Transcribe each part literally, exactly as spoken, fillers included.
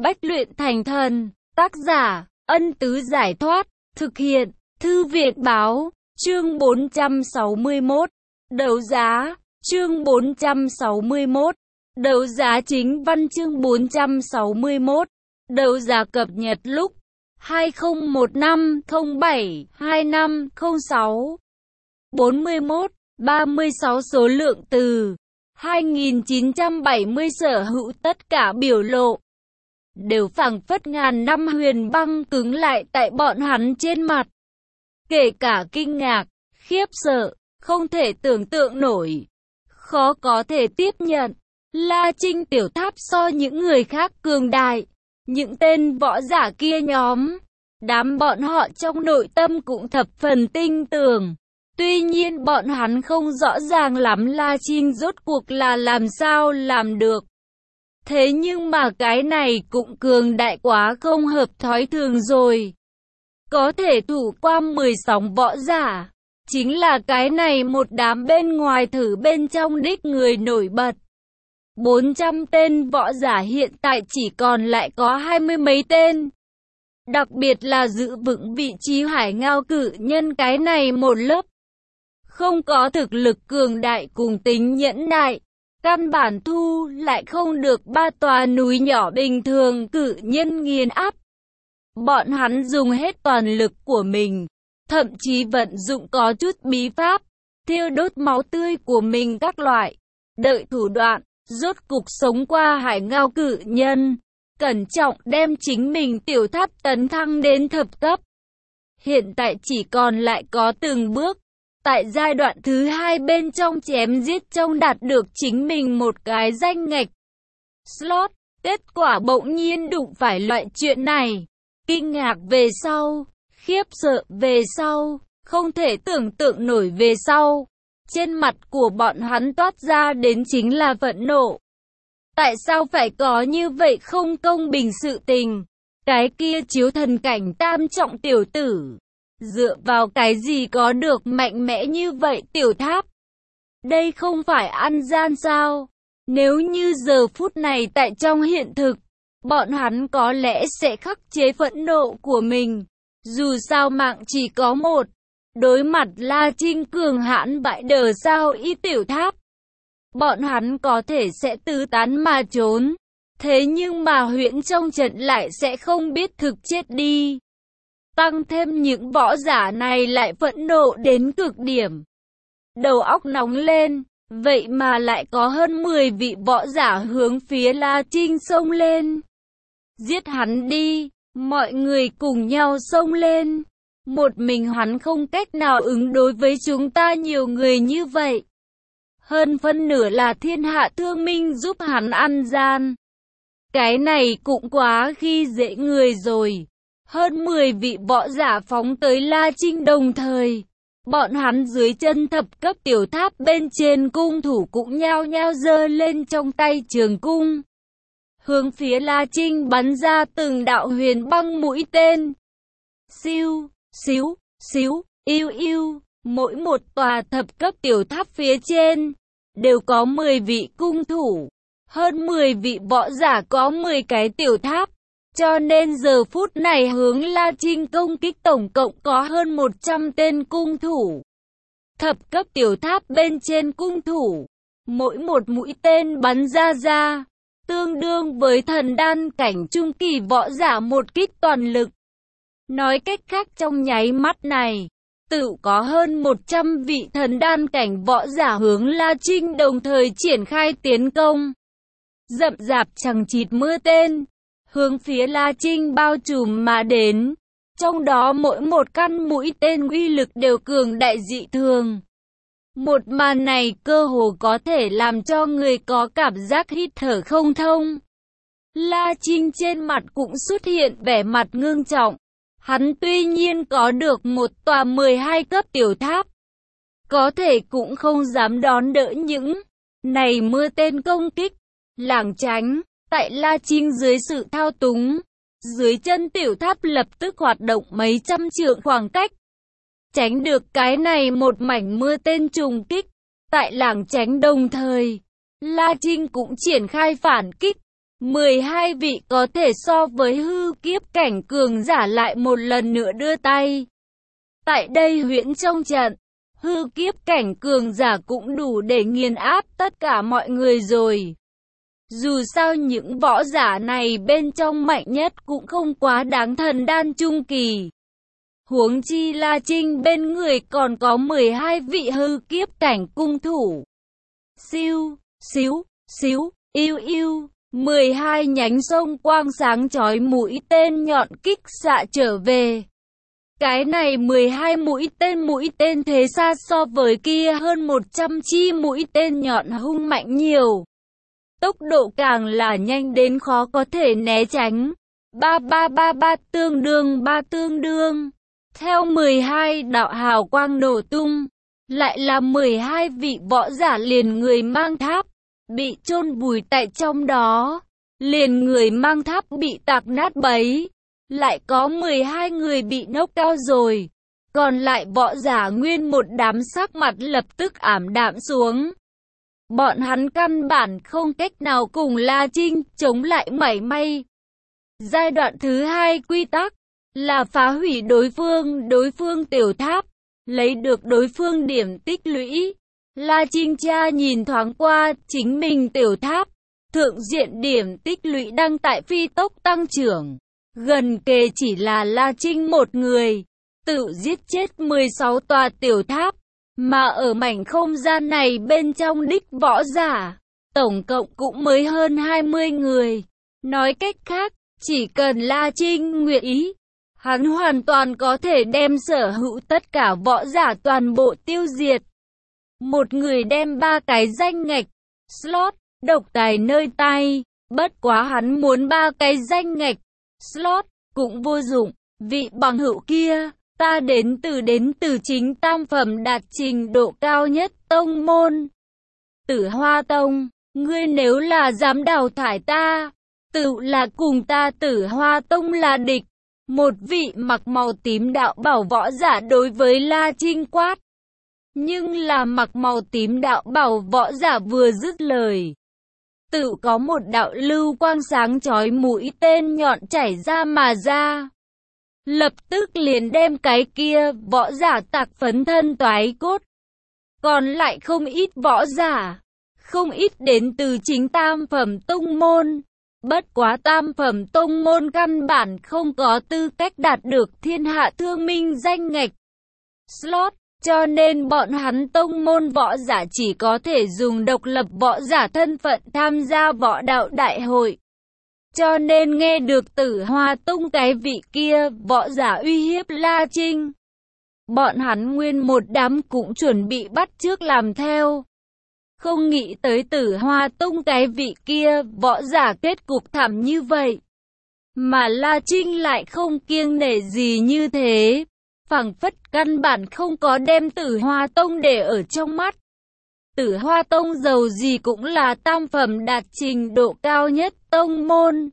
Bách luyện thành thần. Tác giả, Ân Tứ Giải Thoát. Thực hiện, Thư viện Báo. Chương bốn trăm sáu mươi mốt. Đấu giá. Chương bốn trăm sáu mươi mốt. Đấu giá chính văn. Chương bốn trăm sáu mươi mốt. Đấu giá cập nhật lúc hai không một năm không bảy hai năm không sáu. bốn mươi mốt, ba mươi sáu số lượng từ hai nghìn chín trăm bảy mươi sở hữu. Tất cả biểu lộ đều phảng phất ngàn năm huyền băng cứng lại tại bọn hắn trên mặt. Kể cả kinh ngạc, khiếp sợ, không thể tưởng tượng nổi, khó có thể tiếp nhận. La Trinh tiểu tháp so những người khác cường đại. Những tên võ giả kia nhóm, đám bọn họ trong nội tâm cũng thập phần tinh tường. Tuy nhiên bọn hắn không rõ ràng lắm La Trinh rốt cuộc là làm sao làm được. Thế nhưng mà cái này cũng cường đại quá không hợp thói thường rồi. Có thể thủ qua mười sóng võ giả, chính là cái này một đám bên ngoài thử bên trong đích người nổi bật. bốn trăm tên võ giả hiện tại chỉ còn lại có hai mươi mấy tên. Đặc biệt là giữ vững vị trí hải ngao cử nhân cái này một lớp. Không có thực lực cường đại cùng tính nhẫn nại, căn bản thu lại không được ba tòa núi nhỏ bình thường cử nhân nghiền áp. Bọn hắn dùng hết toàn lực của mình, thậm chí vận dụng có chút bí pháp, thiêu đốt máu tươi của mình các loại, đợi thủ đoạn, rốt cục sống qua hải ngao cử nhân, cẩn trọng đem chính mình tiểu tháp tấn thăng đến thập cấp. Hiện tại chỉ còn lại có từng bước, tại giai đoạn thứ hai bên trong chém giết trong đạt được chính mình một cái danh ngạch slot. Kết quả bỗng nhiên đụng phải loại chuyện này. Kinh ngạc về sau, khiếp sợ về sau, không thể tưởng tượng nổi về sau. Trên mặt của bọn hắn toát ra đến chính là phẫn nộ. Tại sao phải có như vậy không công bình sự tình? Cái kia chiếu thần cảnh tam trọng tiểu tử, dựa vào cái gì có được mạnh mẽ như vậy tiểu tháp? Đây không phải ăn gian sao? Nếu như giờ phút này tại trong hiện thực, bọn hắn có lẽ sẽ khắc chế phẫn nộ của mình. Dù sao mạng chỉ có một. Đối mặt La Trinh cường hãn bại đờ sao y tiểu tháp, bọn hắn có thể sẽ tứ tán mà trốn. Thế nhưng mà huyễn trong trận lại sẽ không biết thực chết đi. Tăng thêm những võ giả này lại phẫn nộ đến cực điểm. Đầu óc nóng lên, vậy mà lại có hơn mười vị võ giả hướng phía La Trinh xông lên. Giết hắn đi, mọi người cùng nhau xông lên. Một mình hắn không cách nào ứng đối với chúng ta nhiều người như vậy. Hơn phân nửa là thiên hạ thương minh giúp hắn ăn gian. Cái này cũng quá khi dễ người rồi. Hơn mười vị võ giả phóng tới La Trinh đồng thời. Bọn hắn dưới chân thập cấp tiểu tháp bên trên cung thủ cũng nhao nhao giơ lên trong tay trường cung. Hướng phía La Trinh bắn ra từng đạo huyền băng mũi tên. Siêu, xíu, xíu, yêu yêu, mỗi một tòa thập cấp tiểu tháp phía trên đều có mười vị cung thủ, hơn mười vị võ giả có mười cái tiểu tháp. Cho nên giờ phút này hướng La Trinh công kích tổng cộng có hơn một trăm tên cung thủ. Thập cấp tiểu tháp bên trên cung thủ, mỗi một mũi tên bắn ra ra, tương đương với thần đan cảnh trung kỳ võ giả một kích toàn lực. Nói cách khác trong nháy mắt này, tự có hơn một trăm vị thần đan cảnh võ giả hướng La Trinh đồng thời triển khai tiến công. Rậm rạp chằng chịt mưa tên, hướng phía La Trinh bao trùm mà đến. Trong đó mỗi một căn mũi tên uy lực đều cường đại dị thường. Một màn này cơ hồ có thể làm cho người có cảm giác hít thở không thông. La Trinh trên mặt cũng xuất hiện vẻ mặt ngưng trọng. Hắn tuy nhiên có được một tòa mười hai cấp tiểu tháp, có thể cũng không dám đón đỡ những này mưa tên công kích. Lảng tránh, tại La Trinh dưới sự thao túng, dưới chân tiểu tháp lập tức hoạt động mấy trăm trượng khoảng cách. Tránh được cái này một mảnh mưa tên trùng kích. Tại lảng tránh đồng thời, La Trinh cũng triển khai phản kích. mười hai vị có thể so với hư kiếp cảnh cường giả lại một lần nữa đưa tay. Tại đây huyễn trong trận, hư kiếp cảnh cường giả cũng đủ để nghiền áp tất cả mọi người rồi. Dù sao những võ giả này bên trong mạnh nhất cũng không quá đáng thần đan trung kỳ. Huống chi La Trinh bên người còn có mười hai vị hư kiếp cảnh cung thủ. Siêu, xíu, xíu, yêu yêu, mười hai nhánh sông quang sáng chói mũi tên nhọn kích xạ trở về. Cái này mười hai mũi tên mũi tên thế xa so với kia hơn một trăm chi mũi tên nhọn hung mạnh nhiều. Tốc độ càng là nhanh đến khó có thể né tránh. Ba ba ba ba tương đương ba tương đương. Theo mười hai đạo hào quang nổ tung, lại là mười hai vị võ giả liền người mang tháp, bị chôn vùi tại trong đó. Liền người mang tháp bị tạc nát bấy. Lại có mười hai người bị nốc cao rồi. Còn lại võ giả nguyên một đám sắc mặt lập tức ảm đạm xuống. Bọn hắn căn bản không cách nào cùng La Trinh chống lại mảy may. Giai đoạn thứ hai quy tắc là phá hủy đối phương, đối phương tiểu tháp, lấy được đối phương điểm tích lũy. La Trinh cha nhìn thoáng qua chính mình tiểu tháp, thượng diện điểm tích lũy đang tại phi tốc tăng trưởng. Gần kề chỉ là La Trinh một người, tự giết chết mười sáu tòa tiểu tháp, mà ở mảnh không gian này bên trong đích võ giả, tổng cộng cũng mới hơn hai mươi người. Nói cách khác, chỉ cần La Trinh nguyện ý, hắn hoàn toàn có thể đem sở hữu tất cả võ giả toàn bộ tiêu diệt. Một người đem ba cái danh ngạch, slot, độc tài nơi tay, bất quá hắn muốn ba cái danh ngạch, slot, cũng vô dụng, vị bằng hữu kia, ta đến từ đến từ chính tam phẩm đạt trình độ cao nhất tông môn. Tử Hoa Tông, ngươi nếu là dám đào thải ta, tự là cùng ta Tử Hoa Tông là địch. Một vị mặc màu tím đạo bảo võ giả đối với La Trinh quát. Nhưng là mặc màu tím đạo bảo võ giả vừa dứt lời, tự có một đạo lưu quang sáng chói mũi tên nhọn chảy ra mà ra. Lập tức liền đem cái kia võ giả tạc phấn thân toái cốt. Còn lại không ít võ giả, không ít đến từ chính tam phẩm tông môn. Bất quá tam phẩm tông môn căn bản không có tư cách đạt được thiên hạ thương minh danh ngạch slot, cho nên bọn hắn tông môn võ giả chỉ có thể dùng độc lập võ giả thân phận tham gia võ đạo đại hội. Cho nên nghe được Tử Hoa Tông cái vị kia võ giả uy hiếp La Trinh, bọn hắn nguyên một đám cũng chuẩn bị bắt chước làm theo. Không nghĩ tới Tử Hoa Tông cái vị kia võ giả kết cục thảm như vậy. Mà La Trinh lại không kiêng nể gì như thế, phảng phất căn bản không có đem Tử Hoa Tông để ở trong mắt. Tử Hoa Tông giàu gì cũng là tam phẩm đạt trình độ cao nhất tông môn.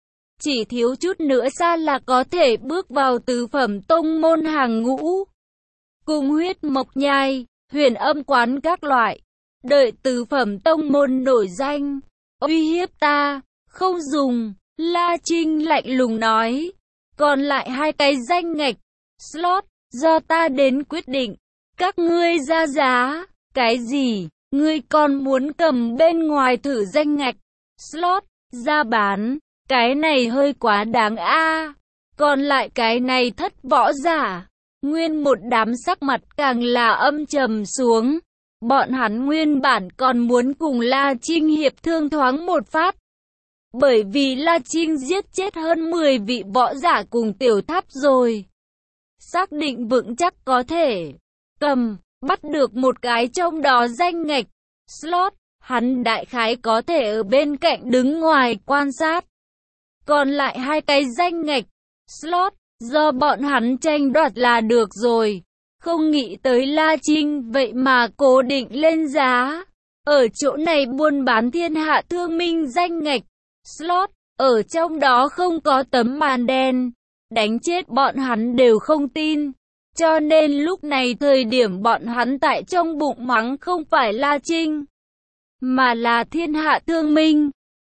Chỉ thiếu chút nữa xa là có thể bước vào tứ phẩm tông môn hàng ngũ. Cùng huyết mộc nhai, huyền âm quán các loại. Đợi tứ phẩm tông môn nổi danh, uy hiếp ta, không dùng. La Trinh lạnh lùng nói. Còn lại hai cái danh ngạch, slot, do ta đến quyết định. Các ngươi ra giá, cái gì? Ngươi còn muốn cầm bên ngoài thử danh ngạch, slot, ra bán. Cái này hơi quá đáng a. À. Còn lại cái này thất võ giả, nguyên một đám sắc mặt càng là âm trầm xuống. Bọn hắn nguyên bản còn muốn cùng La Trinh hiệp thương thoáng một phát. Bởi vì La Trinh giết chết hơn mười vị võ giả cùng tiểu tháp rồi. Xác định vững chắc có thể cầm, bắt được một cái trong đó danh ngạch, slot, hắn đại khái có thể ở bên cạnh đứng ngoài quan sát. Còn lại hai cái danh ngạch, slot, do bọn hắn tranh đoạt là được rồi. Không nghĩ tới La Trinh vậy mà cố định lên giá. Ở chỗ này buôn bán thiên hạ thương minh danh ngạch, slot, ở trong đó không có tấm màn đen. Đánh chết bọn hắn đều không tin. Cho nên lúc này thời điểm bọn hắn tại trong bụng mắng không phải La Trinh, mà là thiên hạ thương minh.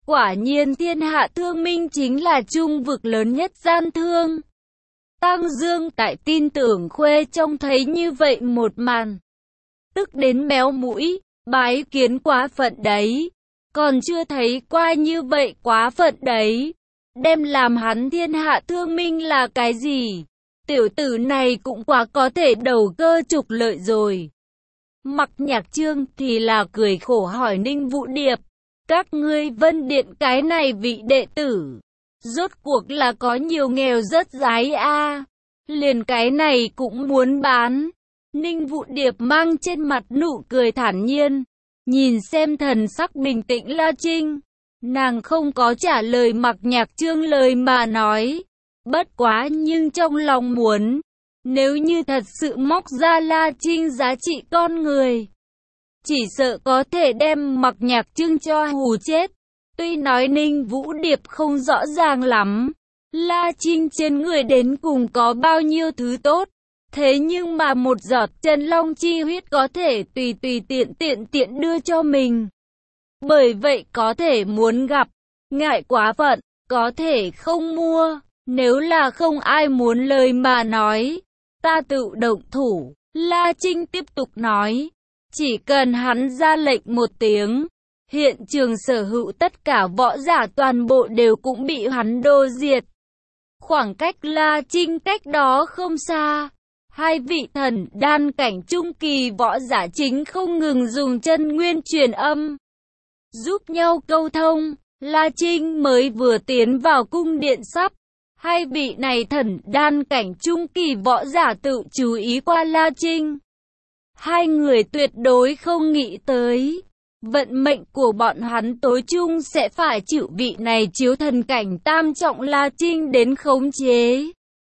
Quả nhiên thiên hạ thương minh chính là trung vực lớn nhất gian thương. Tang Dương tại tin tưởng Khuê trông thấy như vậy một màn, tức đến méo mũi, bái kiến quá phận đấy. Còn chưa thấy qua như vậy quá phận đấy. Đem làm hắn thiên hạ thương minh là cái gì? Tiểu tử này cũng quá có thể đầu cơ trục lợi rồi. Mặc Nhạc Trương thì là cười khổ hỏi Ninh Vũ Điệp. Các ngươi Vân Điện cái này vị đệ tử, rốt cuộc là có nhiều nghèo rất dái a, liền cái này cũng muốn bán. Ninh Vũ Điệp mang trên mặt nụ cười thản nhiên, nhìn xem thần sắc bình tĩnh La Trinh. Nàng không có trả lời Mặc Nhạc Trương lời mà nói. Bất quá nhưng trong lòng muốn, nếu như thật sự móc ra La Trinh giá trị con người, chỉ sợ có thể đem Mặc Nhạc Trương cho hù chết. Tuy nói Ninh Vũ Điệp không rõ ràng lắm, La Trinh trên người đến cùng có bao nhiêu thứ tốt, thế nhưng mà một giọt chân long chi huyết có thể tùy tùy tiện tiện tiện đưa cho mình. Bởi vậy có thể muốn gặp, ngại quá phận, có thể không mua. Nếu là không ai muốn lời mà nói, ta tự động thủ. La Trinh tiếp tục nói, chỉ cần hắn ra lệnh một tiếng, hiện trường sở hữu tất cả võ giả toàn bộ đều cũng bị hắn đô diệt. Khoảng cách La Trinh cách đó không xa, hai vị thần đan cảnh trung kỳ võ giả chính không ngừng dùng chân nguyên truyền âm, giúp nhau câu thông. La Trinh mới vừa tiến vào cung điện sắp, hai vị này thần đan cảnh trung kỳ võ giả tự chú ý qua La Trinh. Hai người tuyệt đối không nghĩ tới, vận mệnh của bọn hắn tối chung sẽ phải chịu vị này chiếu thần cảnh tam trọng La Trinh đến khống chế.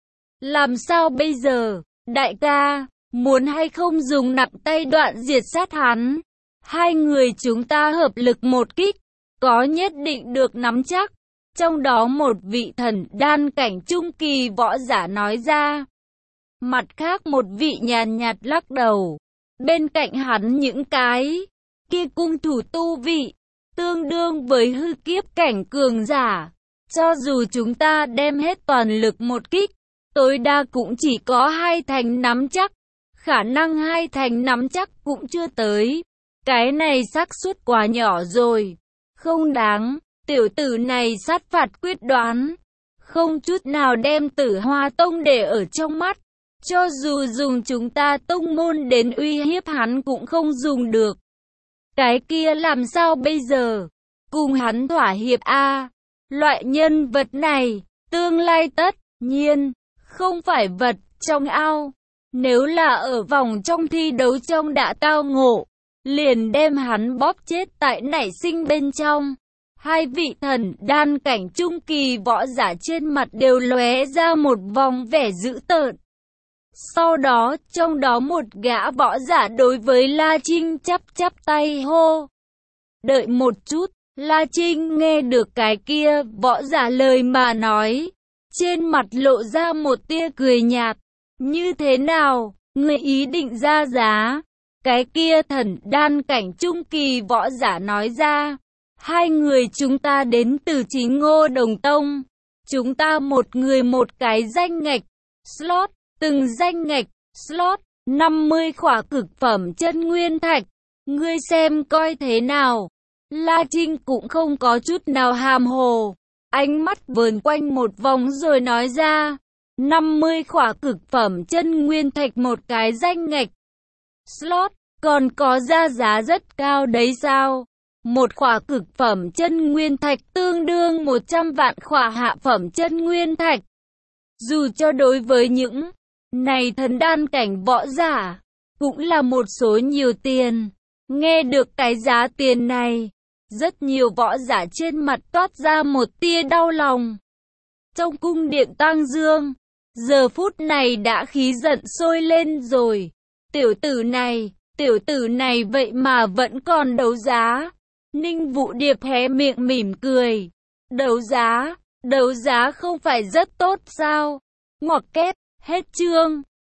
Làm sao bây giờ, đại ca, muốn hay không dùng nặng tay đoạn diệt sát hắn? Hai người chúng ta hợp lực một kích, có nhất định được nắm chắc. Trong đó một vị thần đan cảnh trung kỳ võ giả nói ra. Mặt khác một vị nhàn nhạt lắc đầu. Bên cạnh hắn những cái kia cung thủ tu vị, tương đương với hư kiếp cảnh cường giả. Cho dù chúng ta đem hết toàn lực một kích, tối đa cũng chỉ có hai thành nắm chắc. Khả năng hai thành nắm chắc cũng chưa tới. Cái này xác suất quá nhỏ rồi. Không đáng. Tiểu tử này sát phạt quyết đoán, không chút nào đem Tử Hoa Tông để ở trong mắt. Cho dù dùng chúng ta tông môn đến uy hiếp hắn cũng không dùng được. Cái kia làm sao bây giờ? Cùng hắn thỏa hiệp a. Loại nhân vật này, tương lai tất nhiên không phải vật trong ao. Nếu là ở vòng trong thi đấu trong đã tao ngộ, liền đem hắn bóp chết tại nảy sinh bên trong. Hai vị thần đan cảnh trung kỳ võ giả trên mặt đều lóe ra một vòng vẻ dữ tợn. Sau đó, trong đó một gã võ giả đối với La Trinh chắp chắp tay hô. Đợi một chút, La Trinh nghe được cái kia võ giả lời mà nói. Trên mặt lộ ra một tia cười nhạt. Như thế nào, người ý định ra giá? Cái kia thần đan cảnh trung kỳ võ giả nói ra. Hai người chúng ta đến từ Chính Ngô Đồng Tông. Chúng ta một người một cái danh ngạch, slot, từng danh ngạch, slot, năm mươi khỏa cực phẩm chân nguyên thạch. Ngươi xem coi thế nào. La Trinh cũng không có chút nào hàm hồ. Ánh mắt vờn quanh một vòng rồi nói ra. năm mươi khỏa cực phẩm chân nguyên thạch một cái danh ngạch, slot, còn có ra giá rất cao đấy sao? Một khỏa cực phẩm chân nguyên thạch tương đương một trăm vạn khỏa hạ phẩm chân nguyên thạch. Dù cho đối với những này thần đan cảnh võ giả, cũng là một số nhiều tiền. Nghe được cái giá tiền này, rất nhiều võ giả trên mặt toát ra một tia đau lòng. Trong cung điện Tang Dương, giờ phút này đã khí giận sôi lên rồi. Tiểu tử này, tiểu tử này vậy mà vẫn còn đấu giá. Ninh Vũ Điệp hé miệng mỉm cười. Đấu giá, đấu giá không phải rất tốt sao? Ngoặc kép, hết chương.